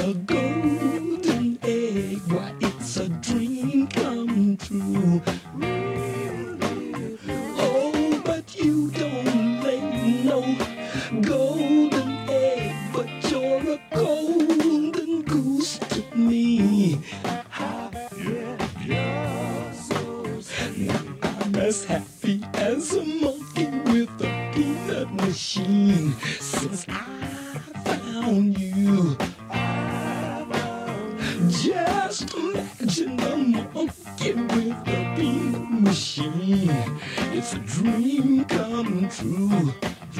a golden egg. Why, it's a dream come true. Oh, but you don't lay no golden egg, but you're a golden goose to me. Now I'm as happy as a monkey with a peanut machine since I found you. Just imagine a monkey with a peanut machine. It's a dream come true.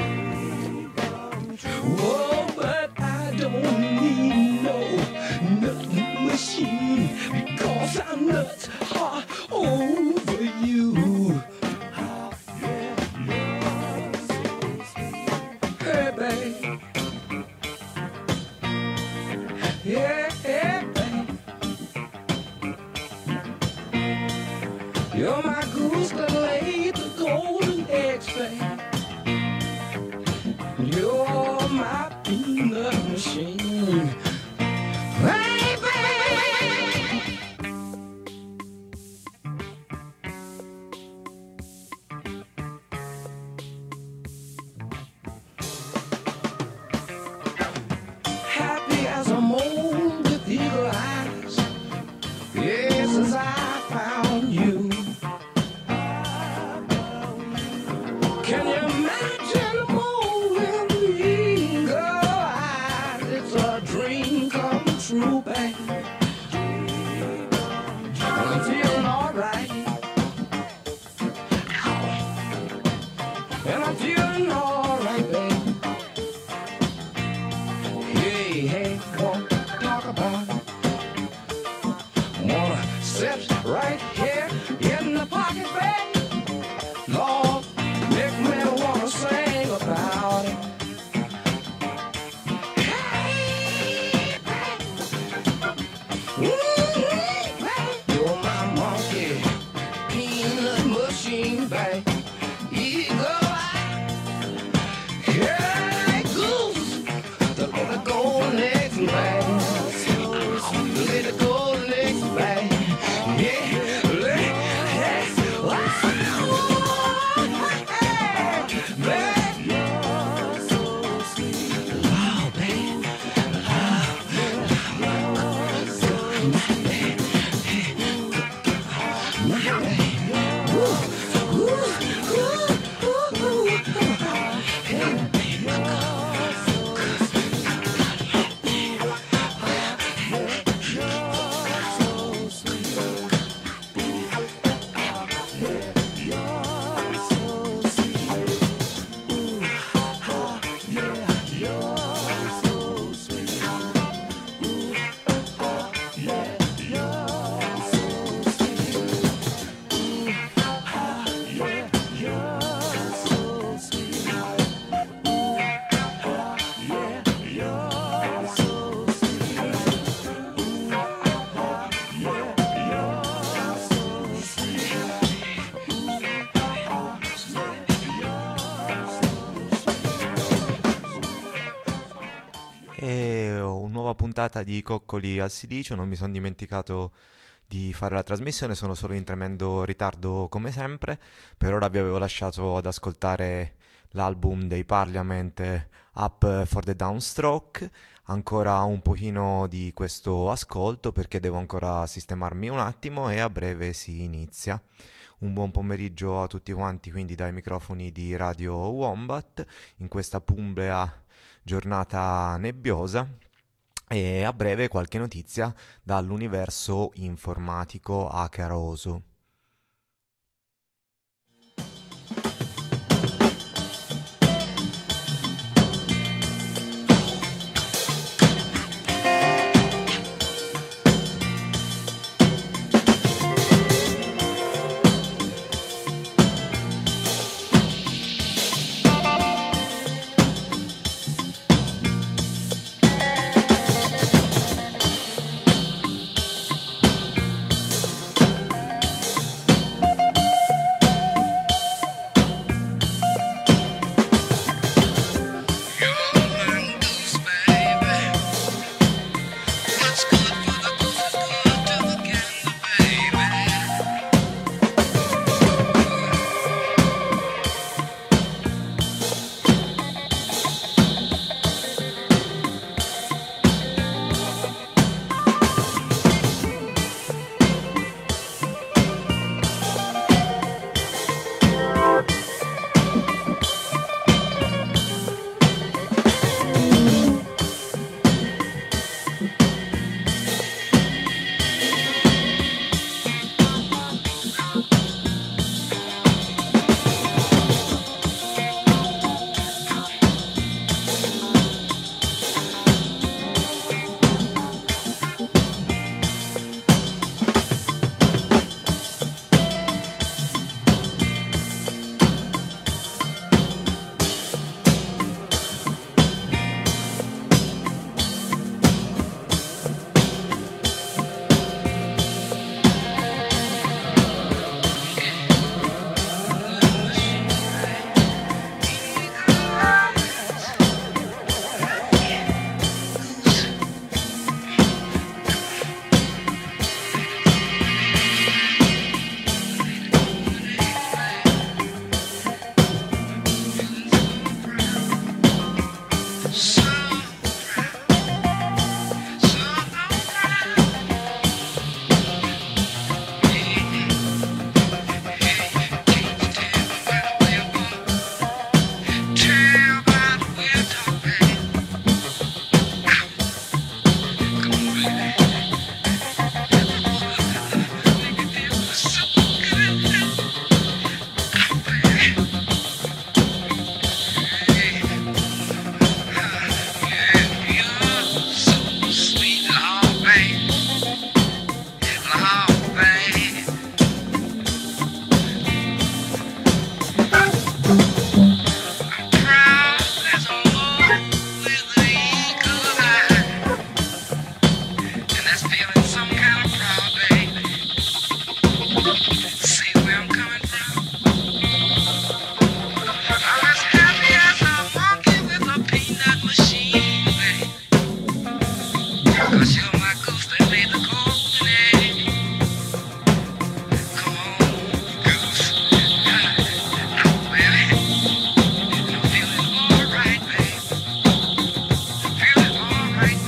Oh, but I don't need no nut machine because I'm nuts hard over you. Hey, babe. Yeah, yeah, babe. You're my goose that laid the golden eggs, babe. You're my peanut machine. Hey, babe. Happy as a mole with eagle eyes. Yes, as I found you. Can you imagine a mole with eagle eyes? It's a dream come true, babe. I'm feeling alright. And I'm feeling alright, babe. Hey, hey, come talk about it. Wanna sit right here in the pocket, babe. Lord, make me wanna sing about it. Hey, babe. Babe. You're my monkey, peanut machine, babe. Eagle eye. Hey, goose. The golden eggs, babe. Lay the golden eggs, babe. Yeah, lay, babe. Wow, babe. E nuova puntata di Coccoli al Silicio, non mi sono dimenticato di fare la trasmissione, sono solo in tremendo ritardo come sempre. Per ora vi avevo lasciato ad ascoltare l'album dei Parliament, Up for the Downstroke. Ancora un pochino di questo ascolto perché devo ancora sistemarmi un attimo e a breve si inizia. Un buon pomeriggio a tutti quanti, quindi dai microfoni di Radio Wombat in questa pumbrea giornata nebbiosa, e a breve qualche notizia dall'universo informatico hackeroso. You're my goose that laid the golden egg. Come on, goose. Oh, baby. I'm feeling alright, babe. Feeling alright,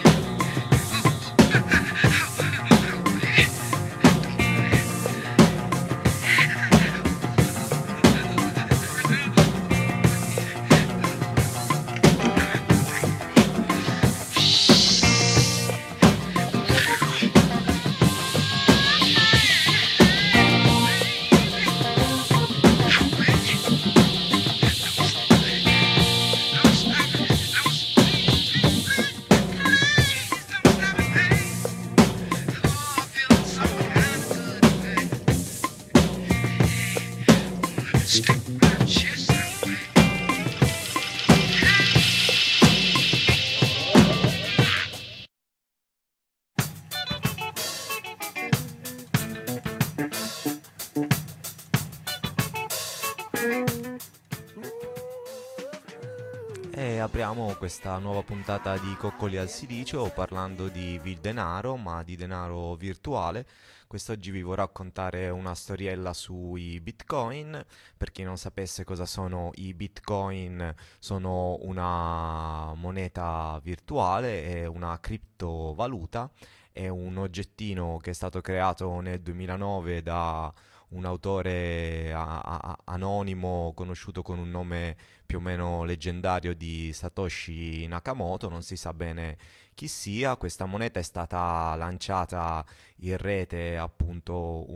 E apriamo questa nuova puntata di Coccoli al Silicio parlando di denaro, ma di denaro virtuale. Quest'oggi vi vorrò raccontare una storiella sui Bitcoin. Per chi non sapesse cosa sono i Bitcoin, sono una moneta virtuale, è una criptovaluta, è un oggettino che è stato creato nel 2009 da un autore anonimo conosciuto con un nome più o meno leggendario di Satoshi Nakamoto, non si sa bene chi sia. Questa moneta è stata lanciata in rete appunto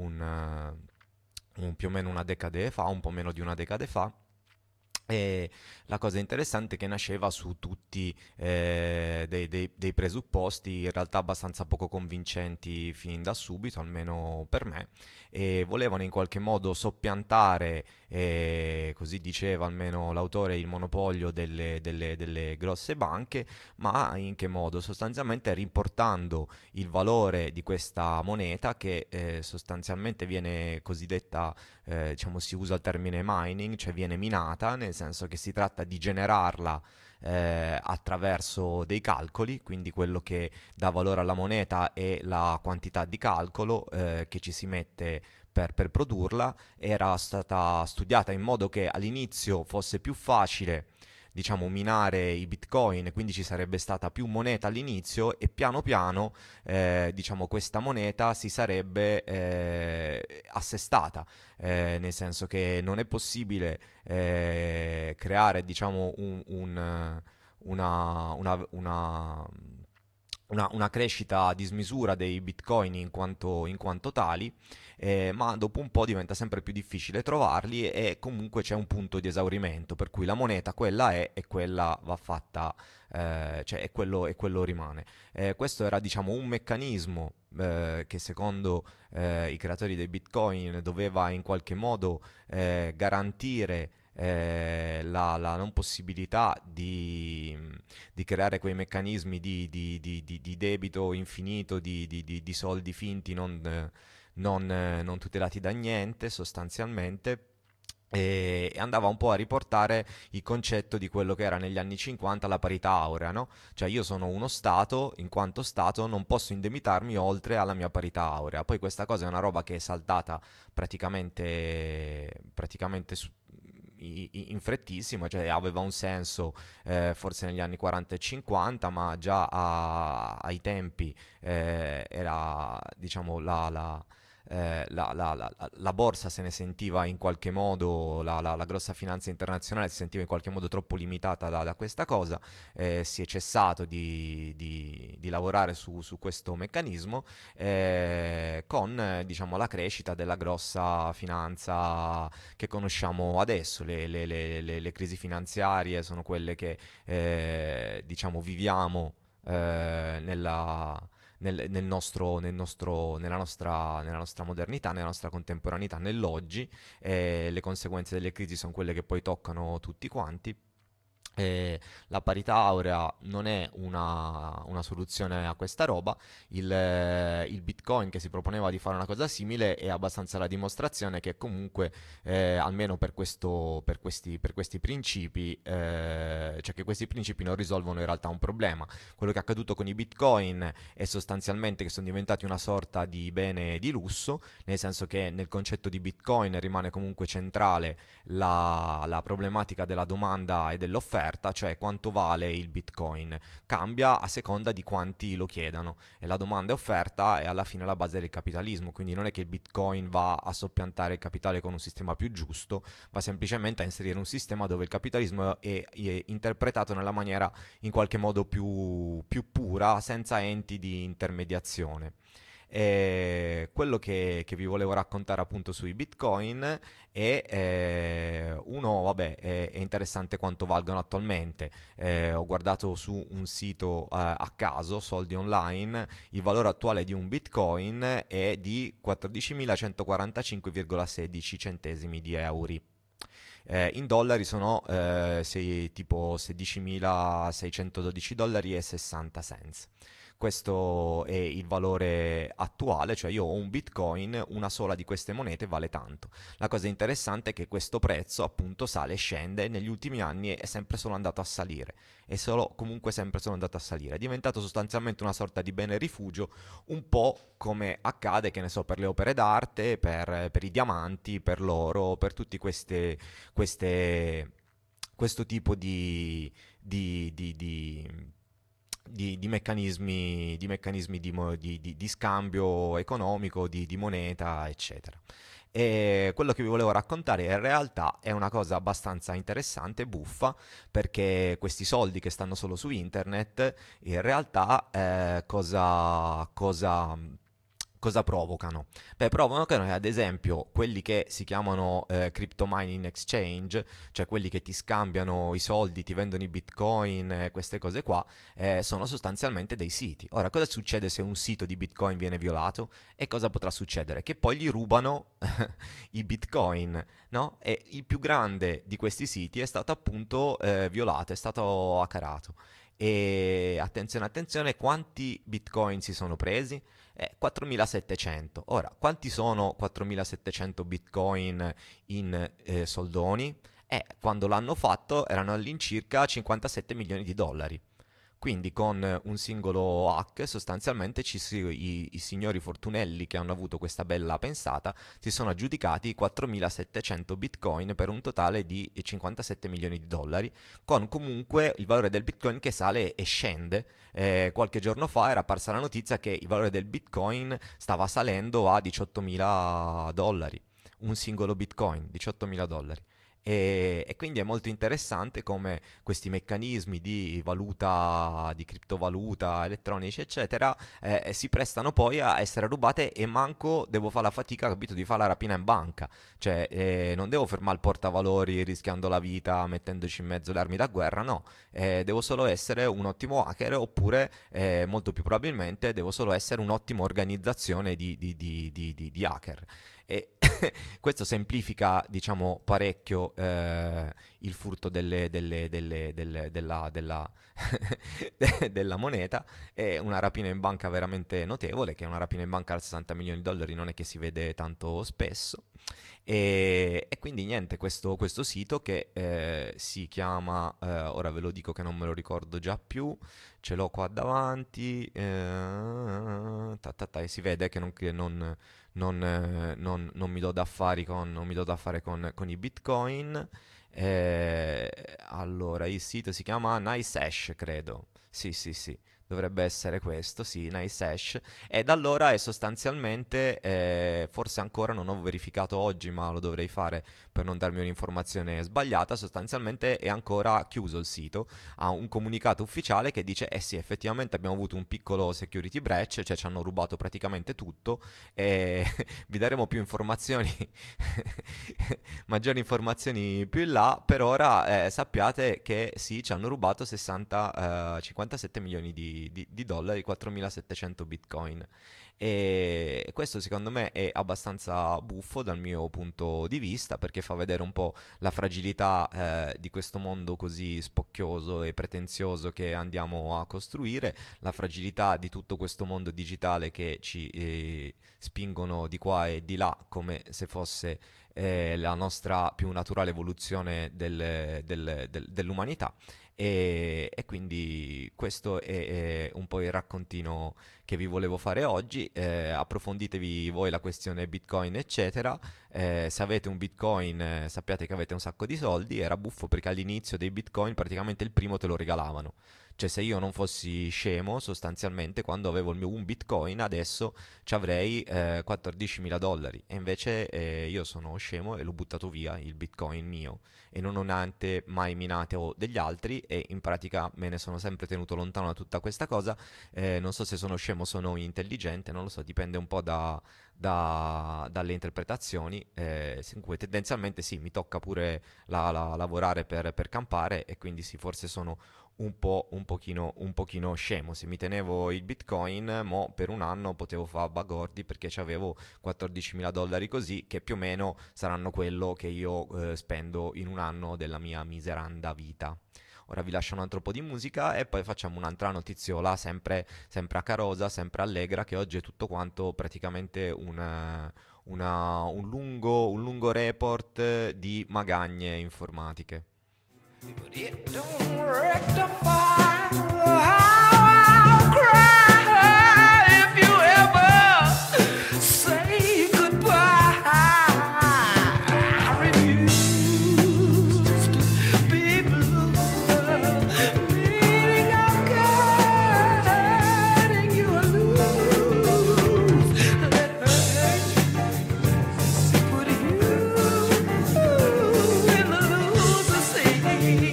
più o meno una decade fa, un po' meno di una decade fa. E la cosa interessante è che nasceva su tutti dei presupposti in realtà abbastanza poco convincenti fin da subito, almeno per me, e volevano in qualche modo soppiantare, così diceva almeno l'autore, il monopolio delle grosse banche, ma in che modo? Sostanzialmente riportando il valore di questa moneta che sostanzialmente viene cosiddetta, diciamo si usa il termine mining, cioè viene minata, nel senso che si tratta di generarla attraverso dei calcoli, quindi quello che dà valore alla moneta è la quantità di calcolo che ci si mette per produrla. Era stata studiata in modo che all'inizio fosse più facile, diciamo, minare i bitcoin, quindi ci sarebbe stata più moneta all'inizio e piano piano, diciamo, questa moneta si sarebbe assestata, nel senso che non è possibile creare, diciamo, una crescita a dismisura dei bitcoin in quanto tali, ma dopo un po' diventa sempre più difficile trovarli e comunque c'è un punto di esaurimento, per cui la moneta quella è e quella va fatta, cioè e quello rimane. Questo era, diciamo, un meccanismo che secondo i creatori dei bitcoin doveva in qualche modo garantire la non possibilità di creare quei meccanismi di debito infinito, di soldi finti non tutelati da niente sostanzialmente. E andava un po' a riportare il concetto di quello che era negli anni 50 la parità aurea, no? Cioè io sono uno Stato, in quanto Stato non posso indebitarmi oltre alla mia parità aurea. Poi questa cosa è una roba che è saltata praticamente in frettissimo, cioè aveva un senso forse negli anni 40 e 50, ma già ai tempi era, diciamo, la borsa se ne sentiva in qualche modo, la grossa finanza internazionale si sentiva in qualche modo troppo limitata da questa cosa, si è cessato di lavorare su questo meccanismo, con diciamo, la crescita della grossa finanza che conosciamo adesso. Le crisi finanziarie sono quelle che diciamo viviamo nella nostra modernità, nella nostra contemporaneità, nell'oggi. Le conseguenze delle crisi sono quelle che poi toccano tutti quanti. La parità aurea non è una soluzione a questa roba. Il Bitcoin che si proponeva di fare una cosa simile è abbastanza la dimostrazione che comunque, almeno per questi principi, cioè che questi principi non risolvono in realtà un problema. Quello che è accaduto con i Bitcoin è sostanzialmente che sono diventati una sorta di bene di lusso, nel senso che nel concetto di Bitcoin rimane comunque centrale la problematica della domanda e dell'offerta, cioè quanto vale il Bitcoin. Cambia a seconda di quanti lo chiedano e la domanda e offerta è alla fine la base del capitalismo, quindi non è che il Bitcoin va a soppiantare il capitale con un sistema più giusto, va semplicemente a inserire un sistema dove il capitalismo è interpretato nella maniera in qualche modo più pura, senza enti di intermediazione. E quello che vi volevo raccontare appunto sui Bitcoin è uno, vabbè, è interessante quanto valgono attualmente. Ho guardato su un sito a caso, Soldi Online, il valore attuale di un Bitcoin è di 14.145,16 centesimi di euro. In dollari sono tipo 16.612 dollari e 60 cents. Questo è il valore attuale, cioè io ho un Bitcoin, una sola di queste monete vale tanto. La cosa interessante è che questo prezzo appunto sale e scende, negli ultimi anni è sempre solo andato a salire, è solo comunque sempre solo andato a salire. È diventato sostanzialmente una sorta di bene rifugio, un po' come accade, che ne so, per le opere d'arte, per i diamanti, per l'oro, per tutti queste, questo tipo di meccanismi di scambio economico, di moneta, eccetera. E quello che vi volevo raccontare in realtà è una cosa abbastanza interessante, buffa, perché questi soldi che stanno solo su internet, in realtà cosa provocano? Beh, provocano ad esempio quelli che si chiamano crypto mining exchange, cioè quelli che ti scambiano i soldi, ti vendono i bitcoin, queste cose qua, sono sostanzialmente dei siti. Ora, cosa succede se un sito di bitcoin viene violato? E cosa potrà succedere? Che poi gli rubano i bitcoin, no? E il più grande di questi siti è stato appunto violato, è stato hackerato. E attenzione, attenzione, quanti bitcoin si sono presi? 4.700. Ora, quanti sono 4.700 bitcoin in soldoni? Quando l'hanno fatto erano all'incirca 57 milioni di dollari. Quindi con un singolo hack sostanzialmente i signori Fortunelli che hanno avuto questa bella pensata si sono aggiudicati 4.700 bitcoin per un totale di 57 milioni di dollari, con comunque il valore del bitcoin che sale e scende. Qualche giorno fa era apparsa la notizia che il valore del bitcoin stava salendo a 18.000 dollari, un singolo bitcoin, 18.000 dollari. E quindi è molto interessante come questi meccanismi di valuta, di criptovaluta, elettronici, eccetera, si prestano poi a essere rubate e manco devo fare la fatica, capito, di fare la rapina in banca. Cioè, non devo fermare il portavalori rischiando la vita, mettendoci in mezzo le armi da guerra, no. Devo solo essere un ottimo hacker oppure, molto più probabilmente, devo solo essere un'ottima organizzazione di hacker. E questo semplifica, diciamo, parecchio il furto della moneta. È una rapina in banca veramente notevole, che una rapina in banca a 60 milioni di dollari non è che si vede tanto spesso. E quindi niente, questo sito che si chiama, ora ve lo dico che non me lo ricordo già più, ce l'ho qua davanti, e si vede che non mi do d'affari non mi do da fare con i bitcoin. Allora, il sito si chiama NiceHash, credo. Sì, sì, sì, dovrebbe essere questo, sì, NiceHash. E da allora è sostanzialmente, forse ancora non ho verificato oggi, ma lo dovrei fare per non darmi un'informazione sbagliata, sostanzialmente è ancora chiuso il sito, ha un comunicato ufficiale che dice, eh sì, effettivamente abbiamo avuto un piccolo security breach, cioè ci hanno rubato praticamente tutto e vi daremo più informazioni, maggiori informazioni più in là. Per ora sappiate che sì, ci hanno rubato 57 milioni di dollari, 4.700 bitcoin. E questo secondo me è abbastanza buffo dal mio punto di vista, perché fa vedere un po' la fragilità di questo mondo così spocchioso e pretenzioso che andiamo a costruire, la fragilità di tutto questo mondo digitale che ci spingono di qua e di là come se fosse la nostra più naturale evoluzione dell'umanità. E quindi questo è un po' il raccontino che vi volevo fare oggi. Approfonditevi voi la questione Bitcoin, eccetera. Se avete un Bitcoin, sappiate che avete un sacco di soldi. Era buffo perché all'inizio dei Bitcoin praticamente il primo te lo regalavano. Cioè, se io non fossi scemo, sostanzialmente, quando avevo il mio un Bitcoin, adesso ci avrei 14.000 dollari. E invece io sono scemo e l'ho buttato via il Bitcoin mio. E non ho neanche mai minato degli altri. E in pratica me ne sono sempre tenuto lontano da tutta questa cosa. Non so se sono scemo o sono intelligente, non lo so, dipende un po' dalle interpretazioni. Tendenzialmente sì, mi tocca pure lavorare per campare, e quindi sì, forse sono un pochino scemo. Se mi tenevo il Bitcoin, mo per un anno potevo fare bagordi perché avevo 14.000 dollari così, che più o meno saranno quello che io spendo in un anno della mia miseranda vita. Ora vi lascio un altro po' di musica e poi facciamo un'altra notiziola, sempre acarosa, sempre allegra, che oggi è tutto quanto praticamente un lungo report di magagne informatiche. But it don't rectify how I'll cry if you ever say goodbye. I refuse to be blue, meaning I'm guiding you lose. Let her hurt you, put you in the loser seat.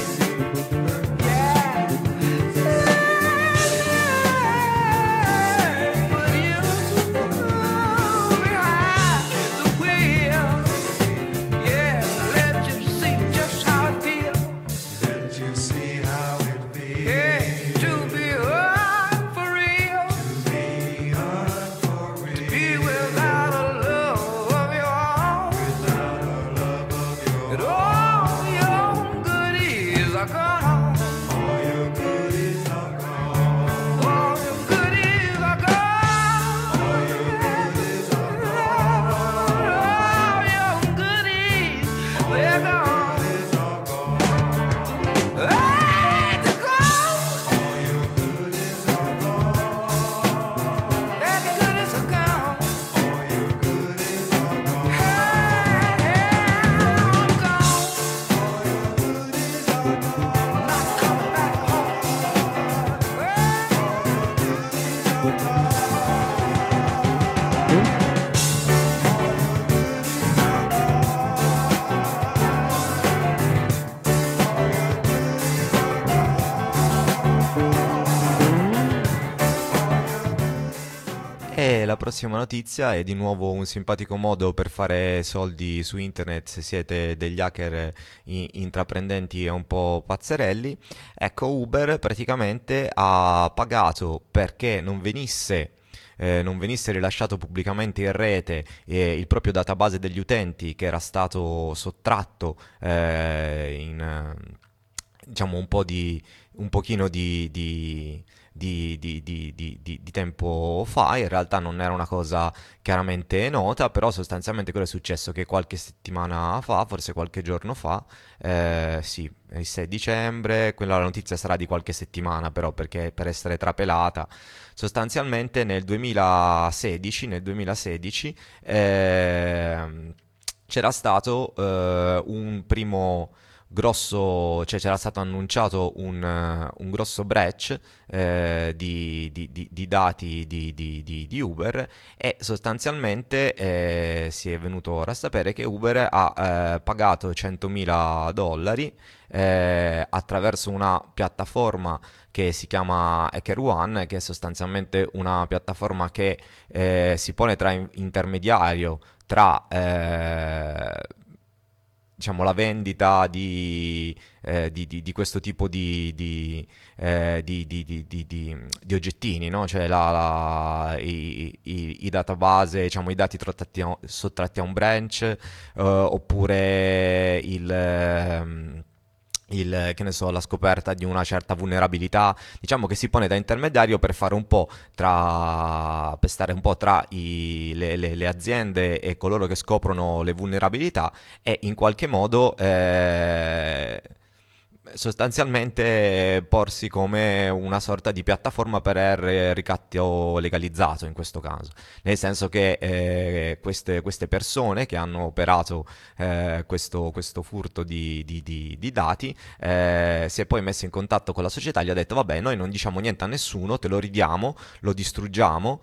E la prossima notizia è di nuovo un simpatico modo per fare soldi su internet se siete degli hacker intraprendenti e un po' pazzerelli. Ecco, Uber praticamente ha pagato perché non venisse rilasciato pubblicamente in rete il proprio database degli utenti, che era stato sottratto diciamo un pochino di tempo fa. In realtà non era una cosa chiaramente nota, però sostanzialmente quello è successo che qualche settimana fa, forse qualche giorno fa, sì, il 6 dicembre, quella la notizia sarà di qualche settimana però, perché per essere trapelata, sostanzialmente nel 2016 c'era stato un primo grosso, cioè c'era stato annunciato un grosso breach di dati di Uber, e sostanzialmente si è venuto ora a sapere che Uber ha pagato 100.000 dollari attraverso una piattaforma che si chiama HackerOne, che è sostanzialmente una piattaforma che si pone tra intermediario tra diciamo, la vendita di questo tipo di oggettini, no? Cioè i database, diciamo, i dati sottratti a un branch, oppure che ne so, la scoperta di una certa vulnerabilità, diciamo che si pone da intermediario per fare un po' per stare un po' tra le aziende e coloro che scoprono le vulnerabilità e in qualche modo sostanzialmente porsi come una sorta di piattaforma per il ricatto legalizzato in questo caso, nel senso che queste persone che hanno operato questo furto di dati si è poi messo in contatto con la società e gli ha detto vabbè, noi non diciamo niente a nessuno, te lo ridiamo, lo distruggiamo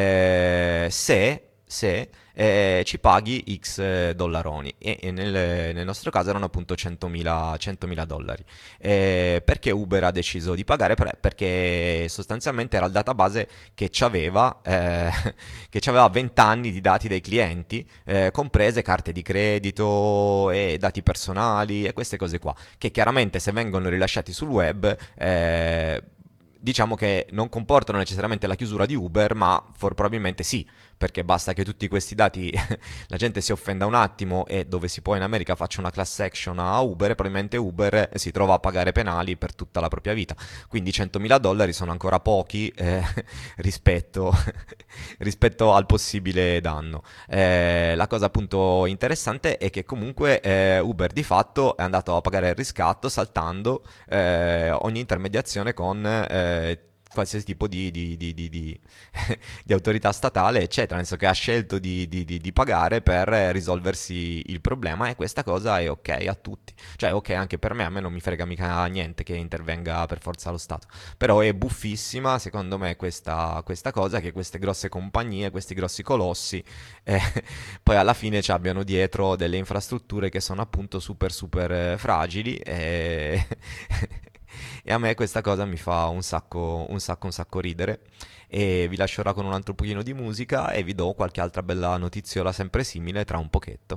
se ci paghi X dollaroni e nel nostro caso erano appunto 100.000 dollari. Perché Uber ha deciso di pagare? Perché sostanzialmente era il database che c'aveva che c'aveva 20 anni di dati dei clienti, comprese carte di credito e dati personali e queste cose qua, che chiaramente se vengono rilasciati sul web diciamo che non comportano necessariamente la chiusura di Uber, ma probabilmente sì, perché basta che tutti questi dati la gente si offenda un attimo e dove si può in America faccia una class action a Uber e probabilmente Uber si trova a pagare penali per tutta la propria vita. Quindi 100.000 dollari sono ancora pochi rispetto, rispetto al possibile danno. La cosa appunto interessante è che comunque Uber di fatto è andato a pagare il riscatto saltando ogni intermediazione con qualsiasi tipo di autorità statale, eccetera, nel senso che ha scelto di pagare per risolversi il problema e questa cosa è ok a tutti, cioè è ok anche per me, a me non mi frega mica niente che intervenga per forza lo Stato, però è buffissima secondo me questa cosa che queste grosse compagnie, questi grossi colossi eh, poi alla fine ci abbiano dietro delle infrastrutture che sono appunto super fragili e e a me questa cosa mi fa un sacco ridere. E vi lascerò con un altro pochino di musica e vi do qualche altra bella notiziola sempre simile tra un pochetto.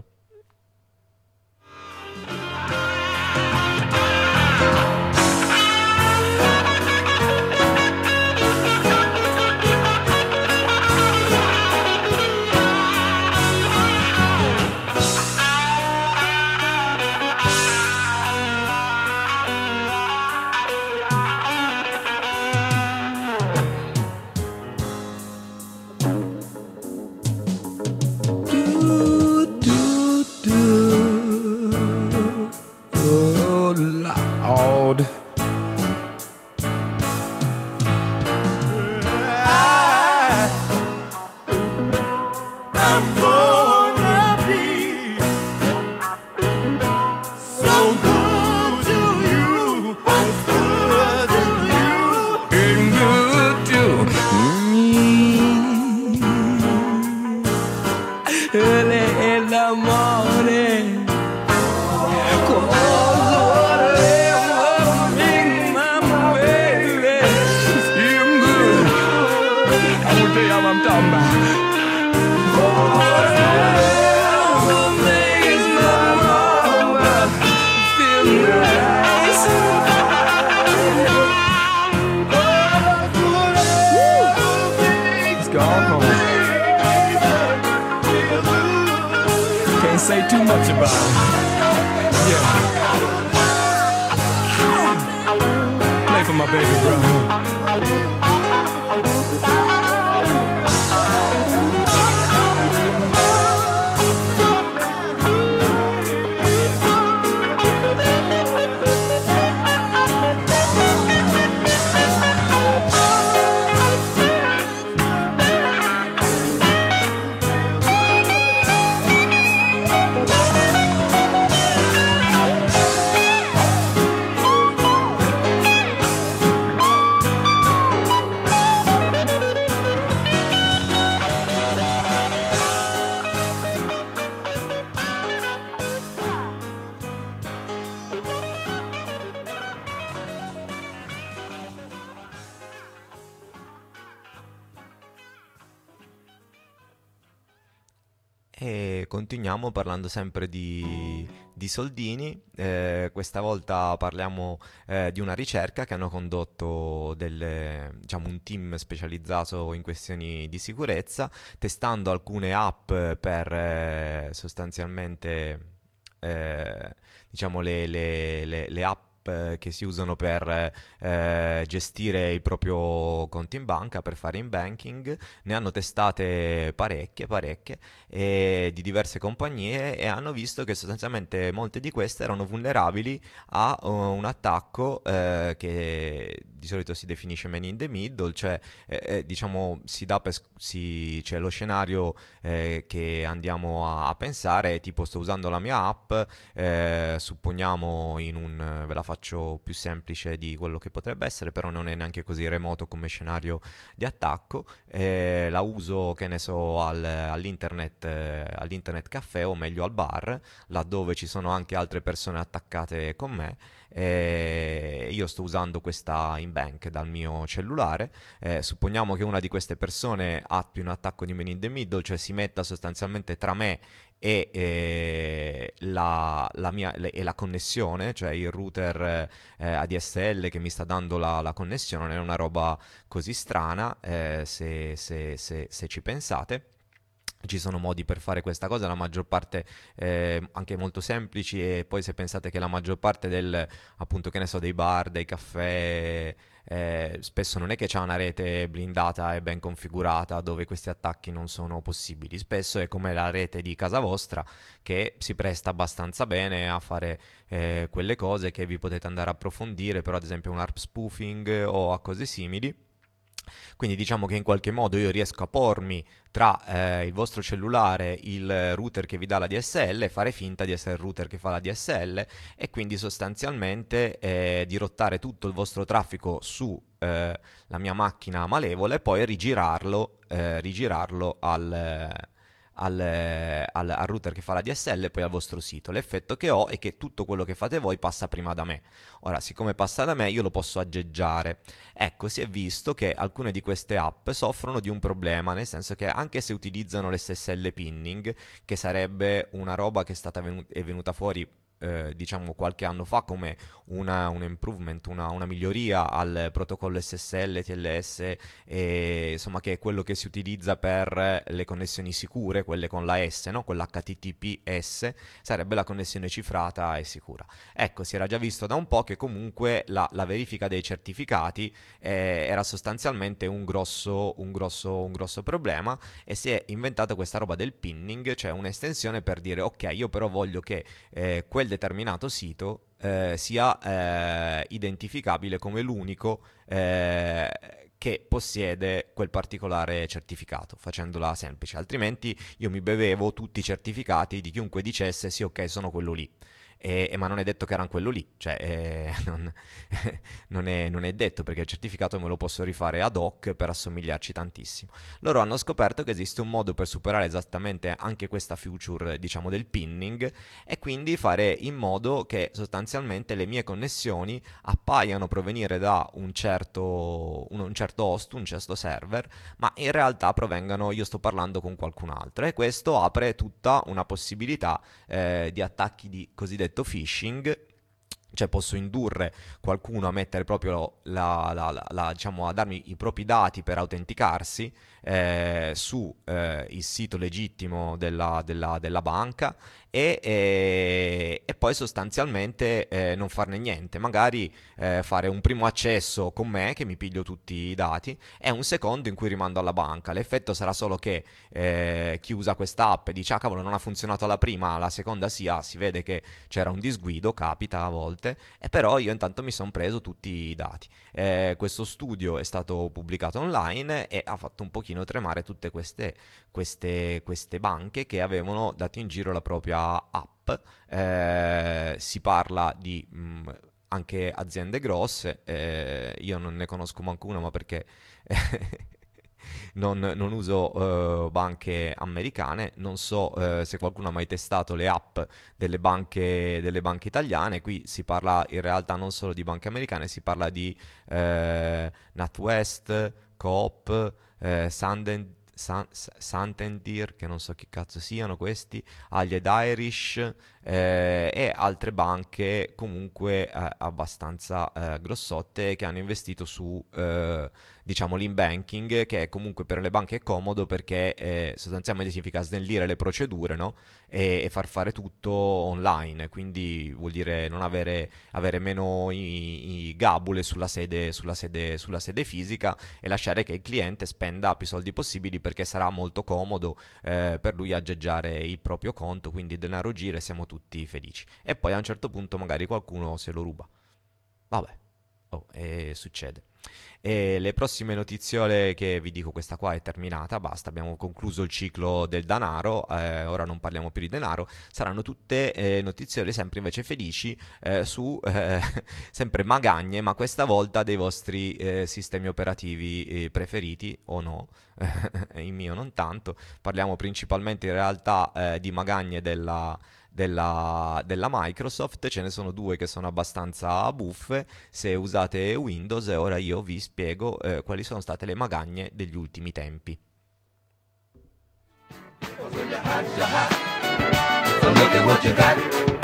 Do, do, do. Oh, Lord. I'm gonna be so good to you. I'm good to you. And good to me. Early in the morning, cause make my baby. I'm good. I'm gonna tell you how I'm talking about. Can't say too much about it. Yeah. Play for my baby brother. E continuiamo parlando sempre di soldini. Questa volta parliamo di una ricerca che hanno condotto diciamo, un team specializzato in questioni di sicurezza, testando alcune app per sostanzialmente diciamo le app che si usano per gestire il proprio conto in banca, per fare in banking. Ne hanno testate parecchie di diverse compagnie e hanno visto che sostanzialmente molte di queste erano vulnerabili a un attacco che di solito si definisce man in the middle, cioè diciamo si dà c'è lo scenario che andiamo a pensare, tipo sto usando la mia app, supponiamo ve la faccio più semplice di quello che potrebbe essere, però non è neanche così remoto come scenario di attacco. La uso, che ne so, all'internet caffè, o meglio al bar, laddove ci sono anche altre persone attaccate con me. Io sto usando questa in bank dal mio cellulare. Supponiamo che una di queste persone attui un attacco di man in the middle, cioè si metta sostanzialmente tra me e la connessione, cioè il router ADSL che mi sta dando la connessione. Non è una roba così strana, se ci pensate. Ci sono modi per fare questa cosa, la maggior parte anche molto semplici, e poi se pensate che la maggior parte appunto, che ne so, dei bar, dei caffè, spesso non è che c'è una rete blindata e ben configurata dove questi attacchi non sono possibili. Spesso è come la rete di casa vostra, che si presta abbastanza bene a fare quelle cose che vi potete andare a approfondire, però ad esempio un ARP spoofing o a cose simili. Quindi diciamo che in qualche modo io riesco a pormi tra il vostro cellulare, il router che vi dà la DSL, e fare finta di essere il router che fa la DSL, e quindi sostanzialmente dirottare tutto il vostro traffico su la mia macchina malevole, e poi rigirarlo al router che fa la DSL e poi al vostro sito. L'effetto che ho è che tutto quello che fate voi passa prima da me. Ora, siccome passa da me, io lo posso aggeggiare. Ecco, si è visto che alcune di queste app soffrono di un problema, nel senso che anche se utilizzano l'SSL pinning, che sarebbe una roba che è venuta fuori diciamo qualche anno fa come un improvement, una miglioria al protocollo SSL, TLS, insomma, che è quello che si utilizza per le connessioni sicure, quelle con la S, no? Quella HTTPS sarebbe la connessione cifrata e sicura. Ecco, si era già visto da un po' che comunque la verifica dei certificati era sostanzialmente un grosso problema, e si è inventata questa roba del pinning, cioè un'estensione per dire ok, io però voglio che quel determinato sito sia identificabile come l'unico che possiede quel particolare certificato, facendola semplice. Altrimenti io mi bevevo tutti i certificati di chiunque dicesse sì, ok, sono quello lì. Ma non è detto che erano quello lì, cioè non è detto, perché il certificato me lo posso rifare ad hoc per assomigliarci tantissimo. Loro hanno scoperto che esiste un modo per superare esattamente anche questa feature, diciamo, del pinning, e quindi fare in modo che sostanzialmente le mie connessioni appaiano provenire da un certo host, un certo server, ma in realtà provengano, io sto parlando con qualcun altro, e questo apre tutta una possibilità di attacchi di cosiddetto phishing. Cioè posso indurre qualcuno a mettere proprio diciamo, a darmi i propri dati per autenticarsi su il sito legittimo della banca, e poi sostanzialmente non farne niente, magari fare un primo accesso con me che mi piglio tutti i dati, e un secondo in cui rimando alla banca. L'effetto sarà solo che chi usa questa app dice ah cavolo, non ha funzionato alla prima, alla seconda sì, si vede che c'era un disguido, capita a volte, e però io intanto mi sono preso tutti i dati. Questo studio è stato pubblicato online e ha fatto un pochino tremare tutte queste banche che avevano dato in giro la propria app. Si parla di anche aziende grosse, io non ne conosco manco una, ma perché non uso banche americane. Non so se qualcuno ha mai testato le app delle banche italiane. Qui si parla in realtà non solo di banche americane, si parla di NatWest, Coop, Santander, che non so che cazzo siano questi, agli ed Irish e altre banche comunque abbastanza grossotte che hanno investito su diciamo l'in-banking, che è comunque per le banche comodo perché sostanzialmente significa snellire le procedure, no? E far fare tutto online, quindi vuol dire non avere meno i gabule sulla sede fisica e lasciare che il cliente spenda più soldi possibili perché sarà molto comodo per lui aggeggiare il proprio conto, quindi denaro gira e siamo tutti felici. E poi a un certo punto magari qualcuno se lo ruba. Vabbè, oh, succede. E le prossime notiziole che vi dico, questa qua è terminata, basta, abbiamo concluso il ciclo del denaro, ora non parliamo più di denaro, saranno tutte notiziole sempre invece felici su sempre magagne, ma questa volta dei vostri sistemi operativi preferiti o no, il mio non tanto, parliamo principalmente in realtà di magagne della Microsoft, ce ne sono due che sono abbastanza buffe se usate Windows e ora io vi spiego quali sono state le magagne degli ultimi tempi. So look at what you got.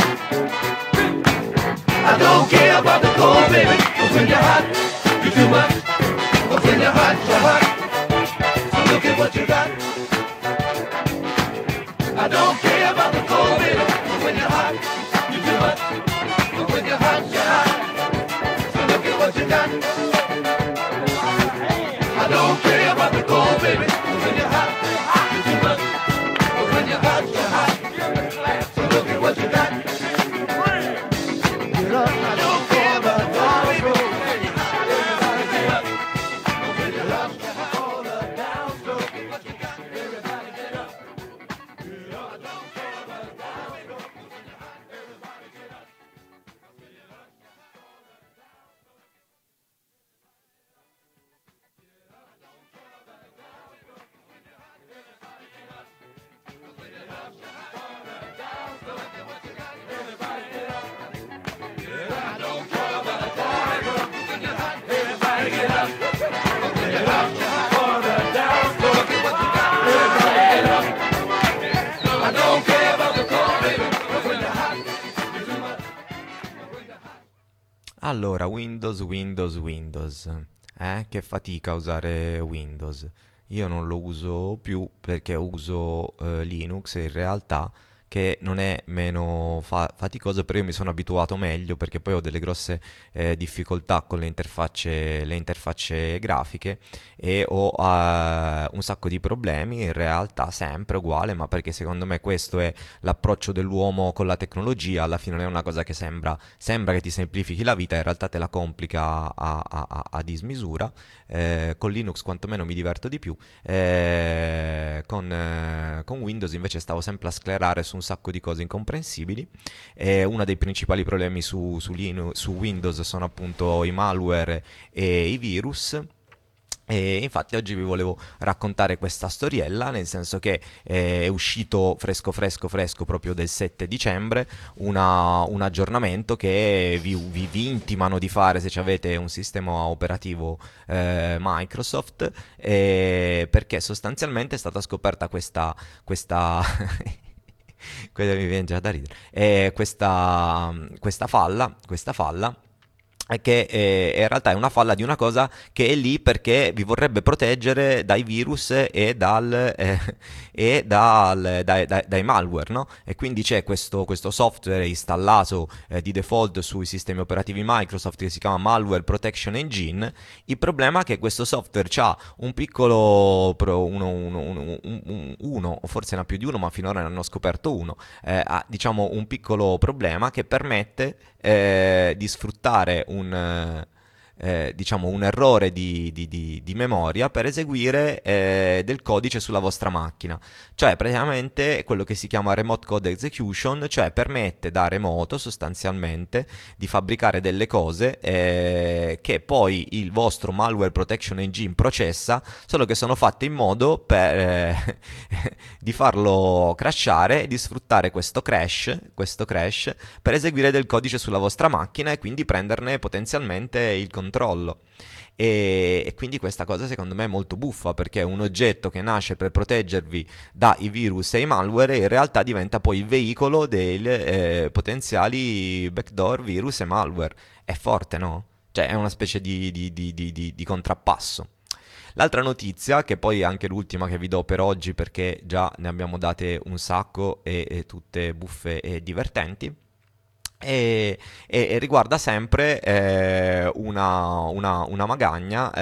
I don't care about the cold, baby. But when you're hot, you're too much. But when you're hot, you're hot. So look at what you got. I don't care about the cold, baby. But when you're hot, you're too much. But when you're hot, you're hot. So look at what you got. I don't care about the cold, baby. But when you're hot, you're too much. But when you're hot, you're hot. So look at what you got. Get up. I don't care about the cold, baby. When you're hot, everybody get up. But when you're hot, all the down. So look at what you got. Everybody get up. Get up. I don't care about the down. When you're hot, everybody get up. Allora, Windows. Che fatica a usare Windows. Io non lo uso più perché uso Linux in realtà, che non è meno faticoso, però io mi sono abituato meglio perché poi ho delle grosse difficoltà con le interfacce grafiche e ho un sacco di problemi, in realtà sempre uguale, ma perché secondo me questo è l'approccio dell'uomo con la tecnologia, alla fine non è una cosa che sembra che ti semplifichi la vita, in realtà te la complica a dismisura. Con Linux quantomeno mi diverto di più, con Windows invece stavo sempre a sclerare su un sacco di cose incomprensibili. Uno dei principali problemi su Windows sono appunto i malware e i virus. E infatti oggi vi volevo raccontare questa storiella, nel senso che è uscito fresco proprio del 7 dicembre un aggiornamento che vi intimano di fare se avete un sistema operativo Microsoft, perché sostanzialmente è stata scoperta questa quella mi viene già da ridere, questa falla che in realtà è una falla di una cosa che è lì perché vi vorrebbe proteggere dai virus dai malware, no? E quindi c'è questo software installato di default sui sistemi operativi Microsoft che si chiama Malware Protection Engine. Il problema è che questo software ha un piccolo uno, o forse ne ha più di uno, ma finora ne hanno scoperto uno, ha diciamo un piccolo problema che permette di sfruttare diciamo un errore di memoria per eseguire del codice sulla vostra macchina, cioè praticamente quello che si chiama remote code execution, cioè permette da remoto sostanzialmente di fabbricare delle cose che poi il vostro malware protection engine processa, solo che sono fatte in modo per di farlo crashare e di sfruttare questo crash per eseguire del codice sulla vostra macchina e quindi prenderne potenzialmente il controllo. E quindi questa cosa secondo me è molto buffa, perché un oggetto che nasce per proteggervi dai virus e i malware in realtà diventa poi il veicolo dei potenziali backdoor virus e malware. È forte, no? Cioè è una specie di contrappasso. L'altra notizia, che poi è anche l'ultima che vi do per oggi perché già ne abbiamo date un sacco e tutte buffe e divertenti, e riguarda sempre una magagna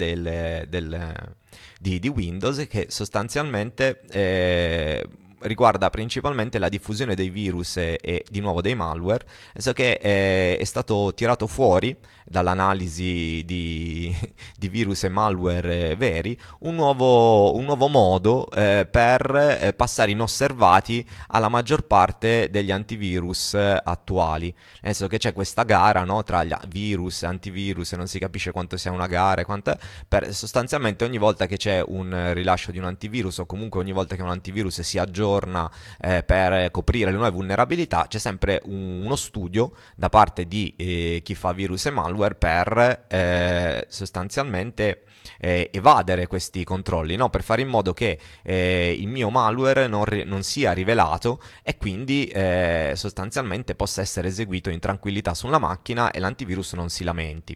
di Windows, che sostanzialmente riguarda principalmente la diffusione dei virus e di nuovo dei malware. So che è stato tirato fuori dall'analisi di virus e malware veri un nuovo modo per passare inosservati alla maggior parte degli antivirus attuali. Nel senso che c'è questa gara, no, tra gli virus e antivirus, e non si capisce quanto sia una gara e quanto è, sostanzialmente ogni volta che c'è un rilascio di un antivirus, o comunque ogni volta che un antivirus si aggiorna per coprire le nuove vulnerabilità, c'è sempre uno studio da parte di chi fa virus e malware per sostanzialmente evadere questi controlli, no? Per fare in modo che il mio malware non sia rivelato e quindi sostanzialmente possa essere eseguito in tranquillità sulla macchina e l'antivirus non si lamenti.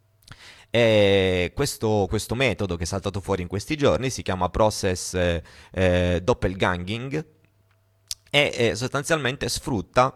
E questo metodo che è saltato fuori in questi giorni si chiama process doppelganging, e sostanzialmente sfrutta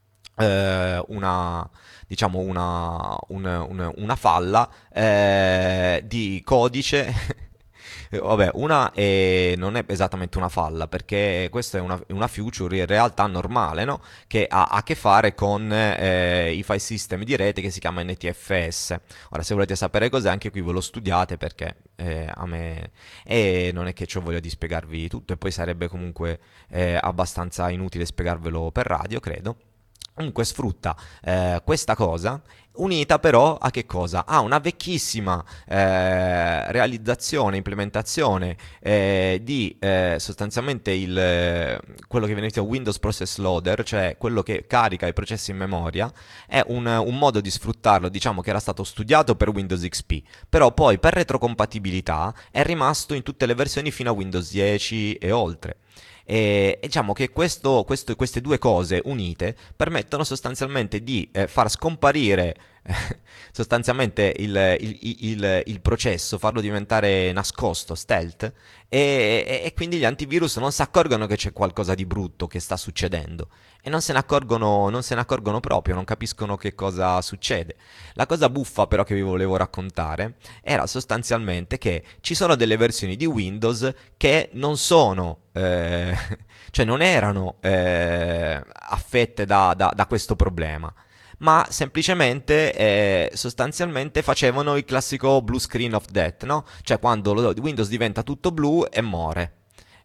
una, diciamo una falla di codice. Vabbè, non è esattamente una falla, perché questa è una feature in realtà normale, no? Che ha a che fare con i file system di rete, che si chiama NTFS. Ora, se volete sapere cos'è, anche qui ve lo studiate, perché a me non è che ho voglia di spiegarvi tutto, e poi sarebbe comunque abbastanza inutile spiegarvelo per radio, credo. Comunque sfrutta questa cosa, unita però a che cosa? A una vecchissima realizzazione, implementazione di sostanzialmente quello che viene detto Windows Process Loader, cioè quello che carica i processi in memoria. È un modo di sfruttarlo, diciamo, che era stato studiato per Windows XP, però poi per retrocompatibilità è rimasto in tutte le versioni fino a Windows 10 e oltre. E diciamo che queste due cose unite permettono sostanzialmente di far scomparire sostanzialmente il processo, farlo diventare nascosto, stealth, e quindi gli antivirus non si accorgono che c'è qualcosa di brutto che sta succedendo, e non se ne accorgono proprio, non capiscono che cosa succede. La cosa buffa però che vi volevo raccontare era sostanzialmente che ci sono delle versioni di Windows che non sono cioè non erano affette da questo problema, ma semplicemente sostanzialmente facevano il classico blue screen of death, no? Cioè quando Windows diventa tutto blu e muore.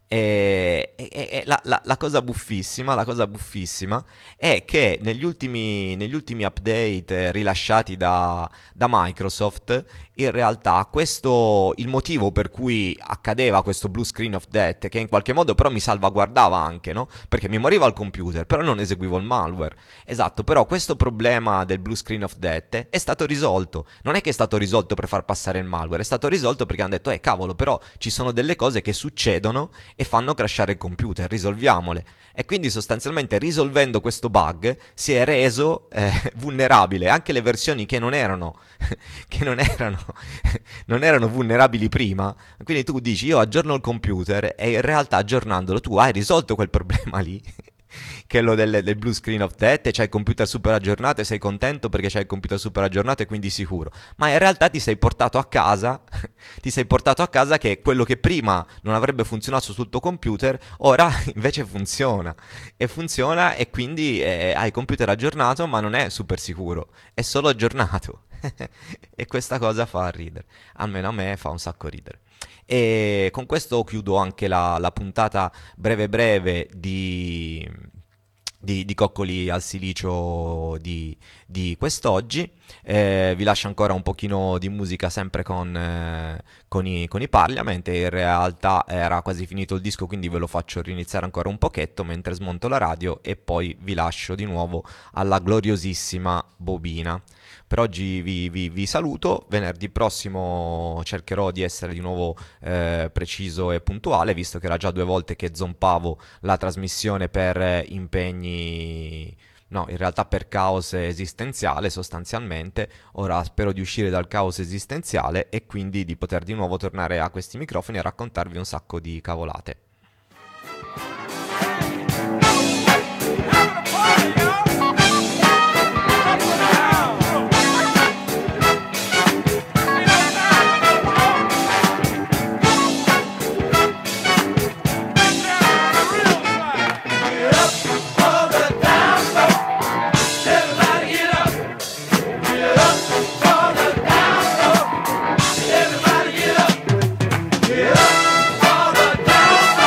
E la cosa buffissima è che negli ultimi update rilasciati da Microsoft, in realtà il motivo per cui accadeva questo blue screen of death, che in qualche modo però mi salvaguardava anche, no? Perché mi moriva il computer, però non eseguivo il malware. Esatto, però questo problema del blue screen of death è stato risolto. Non è che è stato risolto per far passare il malware, è stato risolto perché hanno detto, cavolo, però ci sono delle cose che succedono e fanno crashare il computer, risolviamole. E quindi sostanzialmente risolvendo questo bug si è reso vulnerabile anche le versioni che non erano che non erano vulnerabili prima. Quindi tu dici io aggiorno il computer, e in realtà aggiornandolo tu hai risolto quel problema lì che è lo del blue screen of death, e c'hai il computer super aggiornato e sei contento perché c'hai il computer super aggiornato e quindi sicuro. Ma in realtà ti sei portato a casa ti sei portato a casa che quello che prima non avrebbe funzionato sul tuo computer ora invece funziona, e quindi hai il computer aggiornato, ma non è super sicuro, è solo aggiornato. E questa cosa fa ridere, almeno a me fa un sacco ridere. E con questo chiudo anche la puntata breve breve di Coccoli al Silicio di quest'oggi. Vi lascio ancora un pochino di musica sempre con i Parliament, e in realtà era quasi finito il disco, quindi ve lo faccio riniziare ancora un pochetto mentre smonto la radio e poi vi lascio di nuovo alla gloriosissima bobina. Per oggi vi saluto, venerdì prossimo cercherò di essere di nuovo preciso e puntuale, visto che era già 2 volte che zompavo la trasmissione per impegni, no, in realtà per caos esistenziale sostanzialmente. Ora spero di uscire dal caos esistenziale e quindi di poter di nuovo tornare a questi microfoni e raccontarvi un sacco di cavolate. Get up for the down low.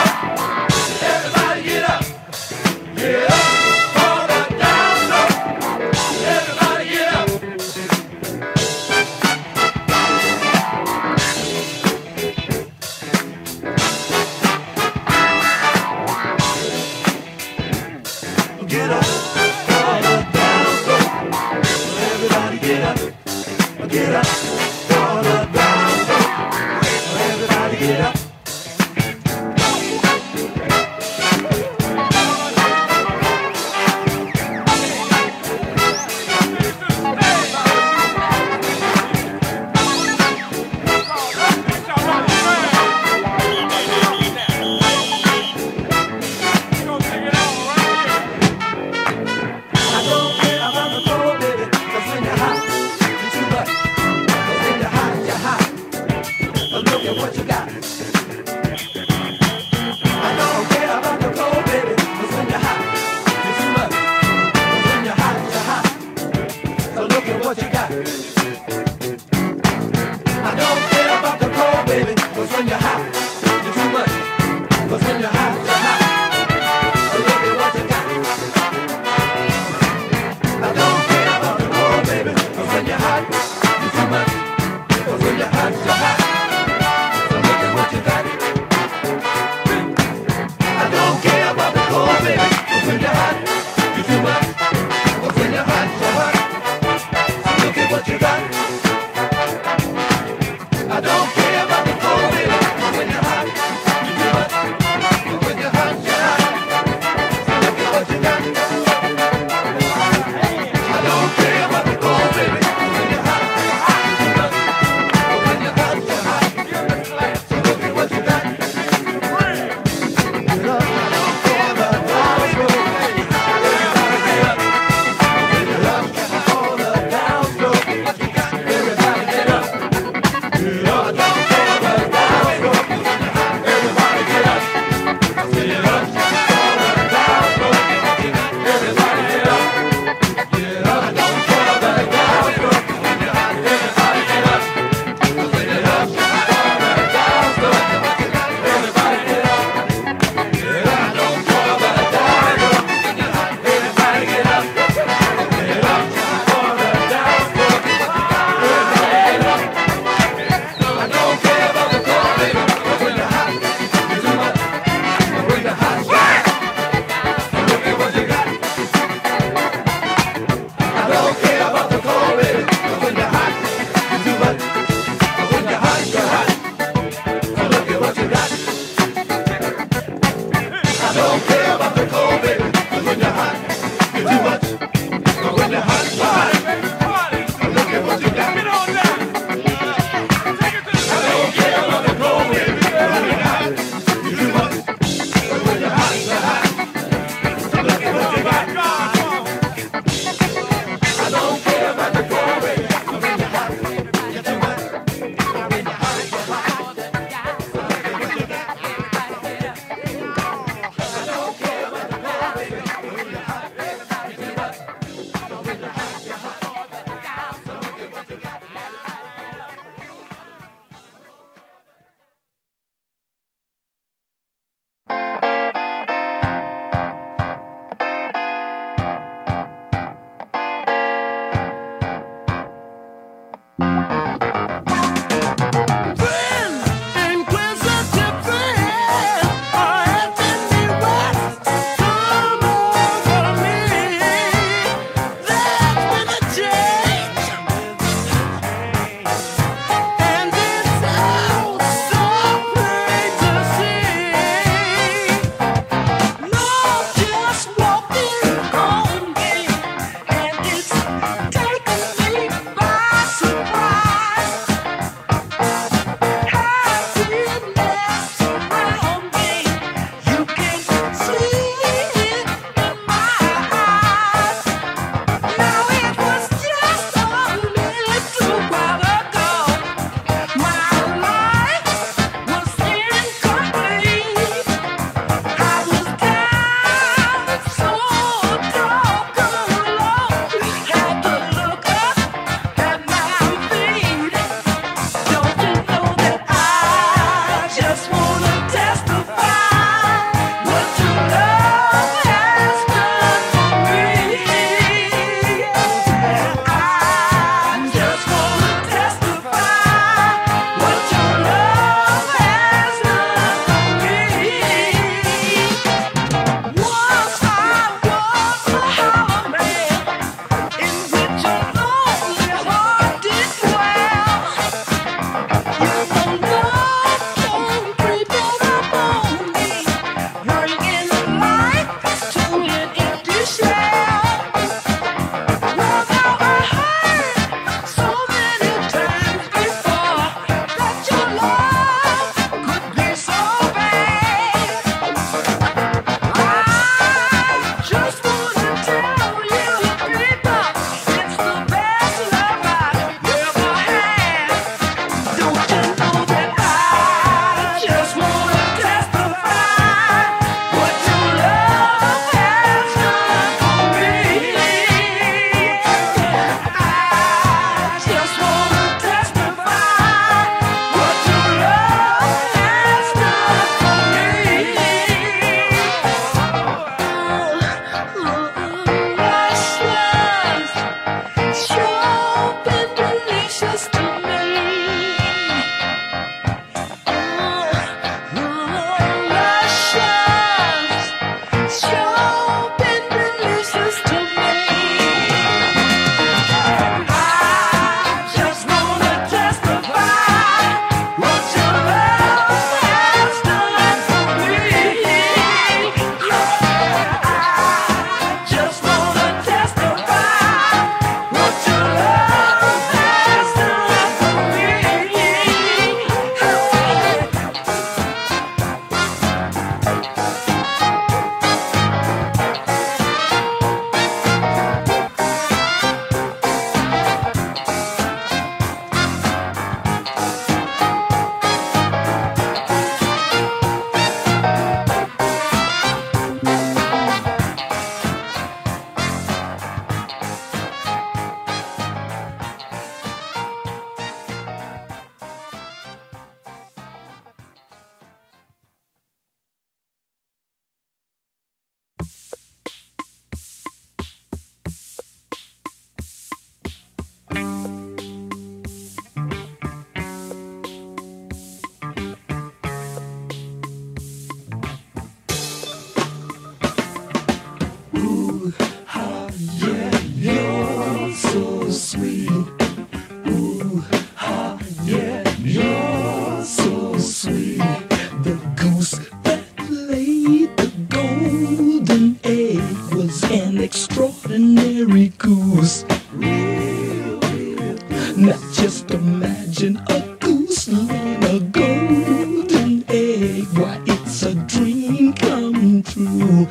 why it's a dream come true.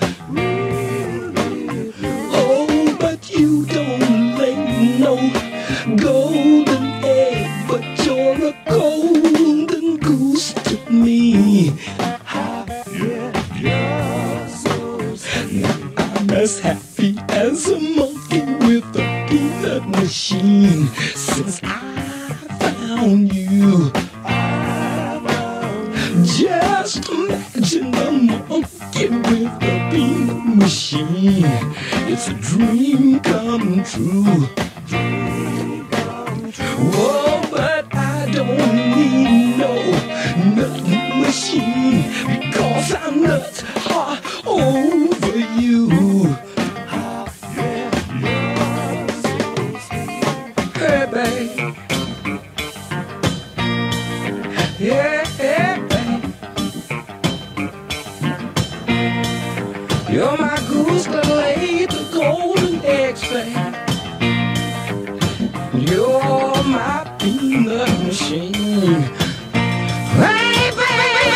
Oh, but you don't lay no golden egg, but you're a golden goose to me. Now I'm as happy as a monkey with a peanut machine since I found you. Just imagine a monkey with a peanut machine. It's a dream come true. Oh, but I don't need no nut machine because I'm nuts hard over you. Hey, babe. Yeah, yeah, babe. You're my goose that laid the golden eggs, babe. You're my peanut machine. Hey, babe.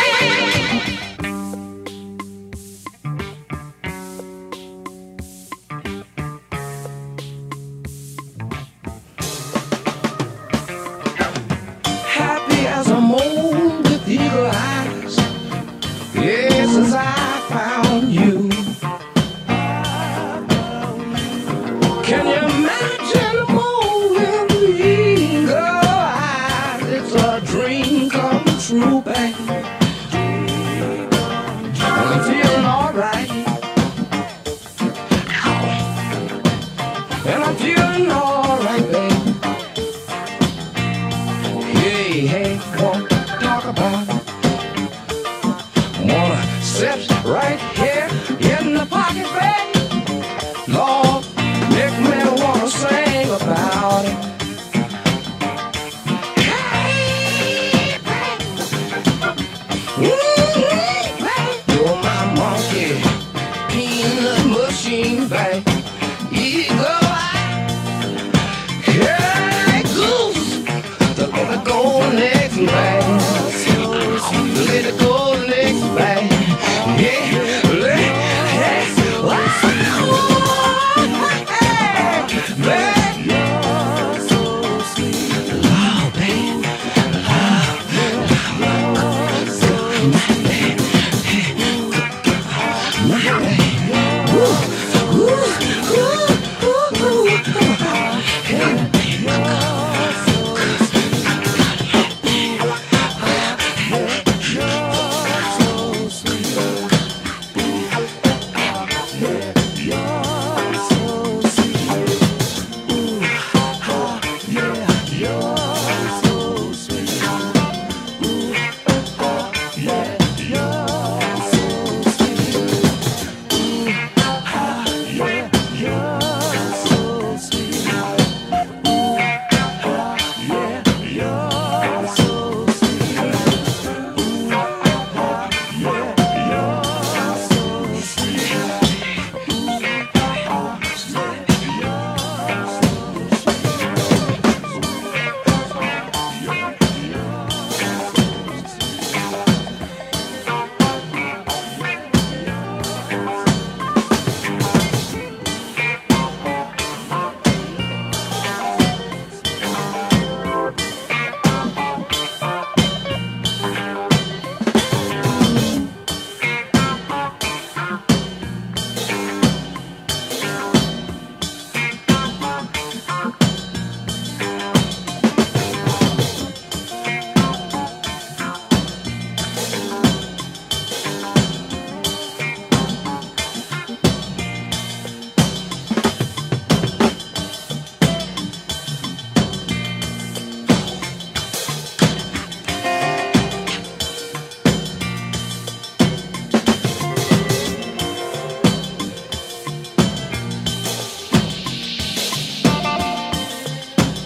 Happy as a mole with eagle eyes. Yes, as I found you. Can you imagine a mole with eagle eyes? It's a dream come true, babe. And I'm feeling alright. And I'm feeling alright, babe. Hey, hey, wanna talk about it? Wanna sit right here in the pocket, babe?